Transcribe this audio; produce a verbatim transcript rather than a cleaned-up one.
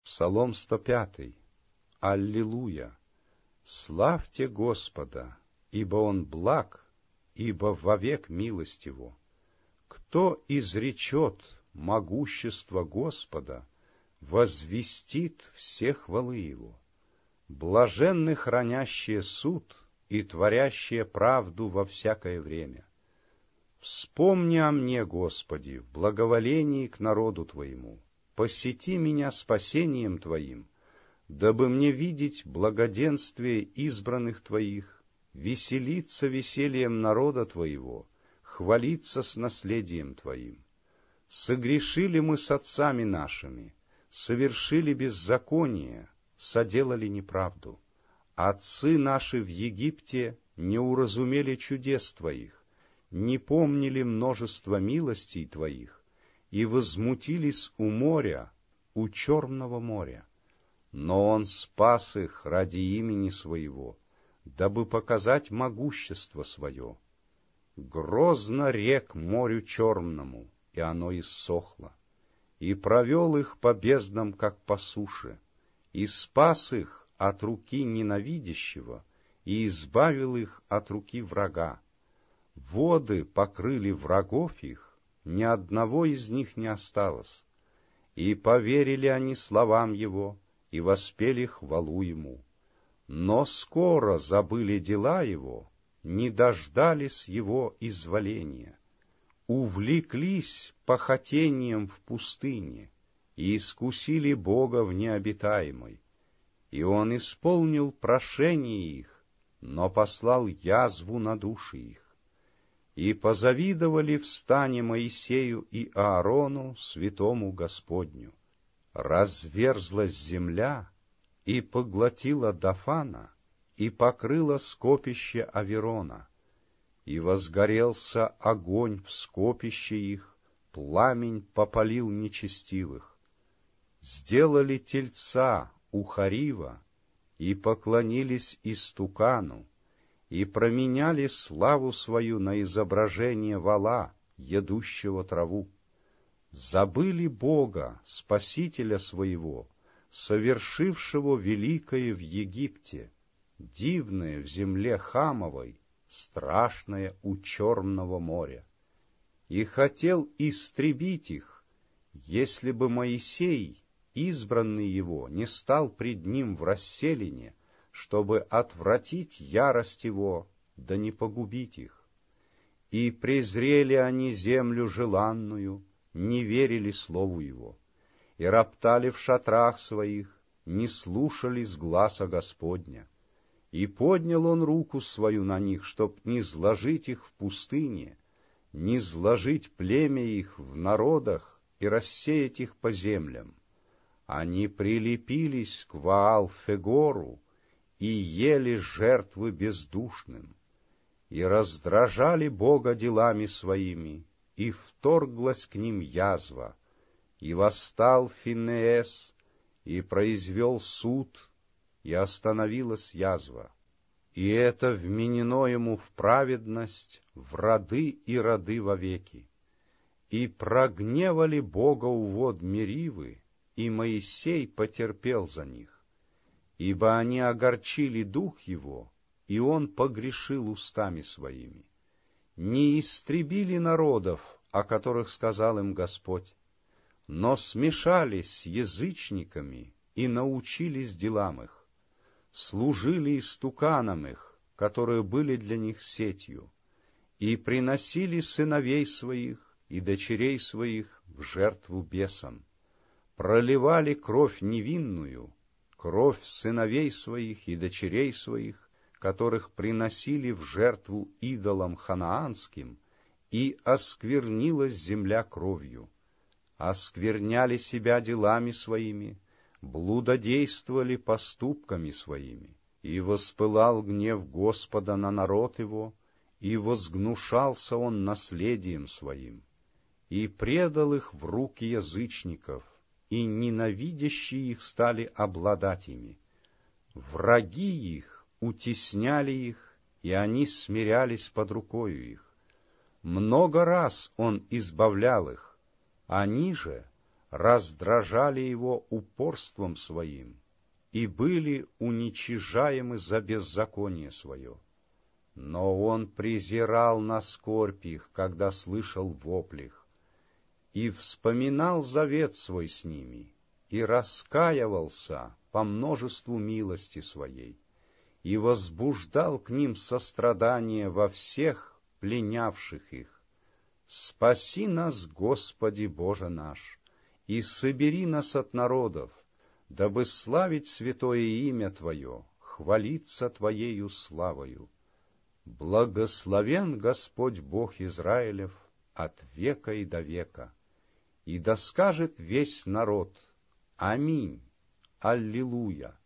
Псалом сто пятый. Аллилуйя! Славьте Господа, ибо Он благ, ибо вовек милость Его. Кто изречет могущество Господа, возвестит все хвалы Его. Блаженны хранящие суд и творящие правду во всякое время. Вспомни о мне, Господи, в благоволении к народу Твоему. Посети меня спасением Твоим, дабы мне видеть благоденствие избранных Твоих, веселиться весельем народа Твоего, хвалиться с наследием Твоим. Согрешили мы с отцами нашими, совершили беззаконие, соделали неправду. Отцы наши в Египте не уразумели чудес Твоих, не помнили множество милостей Твоих, и возмутились у моря, у Черного моря. Но Он спас их ради имени Своего, дабы показать могущество Свое. Грозно рек морю Черному, и оно иссохло, и провел их по безднам, как по суше, и спас их от руки ненавидящего, и избавил их от руки врага. Воды покрыли врагов их, ни одного из них не осталось. И поверили они словам Его, и воспели хвалу Ему. Но скоро забыли дела Его, не дождались Его изволения. Увлеклись похотением в пустыне, и искусили Бога в необитаемой. И Он исполнил прошение их, но послал язву на души их. И позавидовали в стане Моисею и Аарону, святому Господню. Разверзлась земля, и поглотила Дафана, и покрыла скопище Аверона. И возгорелся огонь в скопище их, пламень попалил нечестивых. Сделали тельца у Харива, и поклонились истукану, и променяли славу свою на изображение вола, едущего траву. Забыли Бога, Спасителя своего, совершившего великое в Египте, дивное в земле Хамовой, страшное у Черного моря. И хотел истребить их, если бы Моисей, избранный его, не стал пред ним в расселине, чтобы отвратить ярость его, да не погубить их. И презрели они землю желанную, не верили слову его, и роптали в шатрах своих, не слушались гласа Господня. И поднял он руку свою на них, чтоб не зложить их в пустыне, не зложить племя их в народах и рассеять их по землям. Они прилепились к Ваал-Фегору, и ели жертвы бездушным, и раздражали Бога делами своими, и вторглась к ним язва, и восстал Финеес, и произвел суд, и остановилась язва. И это вменено ему в праведность, в роды и роды вовеки. И прогневали Бога у вод Меривы, и Моисей потерпел за них. Ибо они огорчили дух его, и он погрешил устами своими. Не истребили народов, о которых сказал им Господь, но смешались с язычниками и научились делам их, служили истуканам их, которые были для них сетью, и приносили сыновей своих и дочерей своих в жертву бесам, проливали кровь невинную, кровь сыновей своих и дочерей своих, которых приносили в жертву идолам ханаанским, и осквернилась земля кровью. Оскверняли себя делами своими, блудодействовали поступками своими, и воспылал гнев Господа на народ его, и возгнушался он наследием своим, и предал их в руки язычников, и ненавидящие их стали обладать ими. Враги их утесняли их, и они смирялись под рукою их. Много раз он избавлял их, они же раздражали его упорством своим и были уничижаемы за беззаконие свое. Но он презирал на скорбь их, когда слышал вопль их, и вспоминал завет свой с ними, и раскаивался по множеству милости своей, и возбуждал к ним сострадание во всех пленявших их. Спаси нас, Господи Боже наш, и собери нас от народов, дабы славить святое имя Твое, хвалиться Твоею славою. Благословен Господь Бог Израилев от века и до века. И да скажет весь народ: Аминь, Аллилуйя.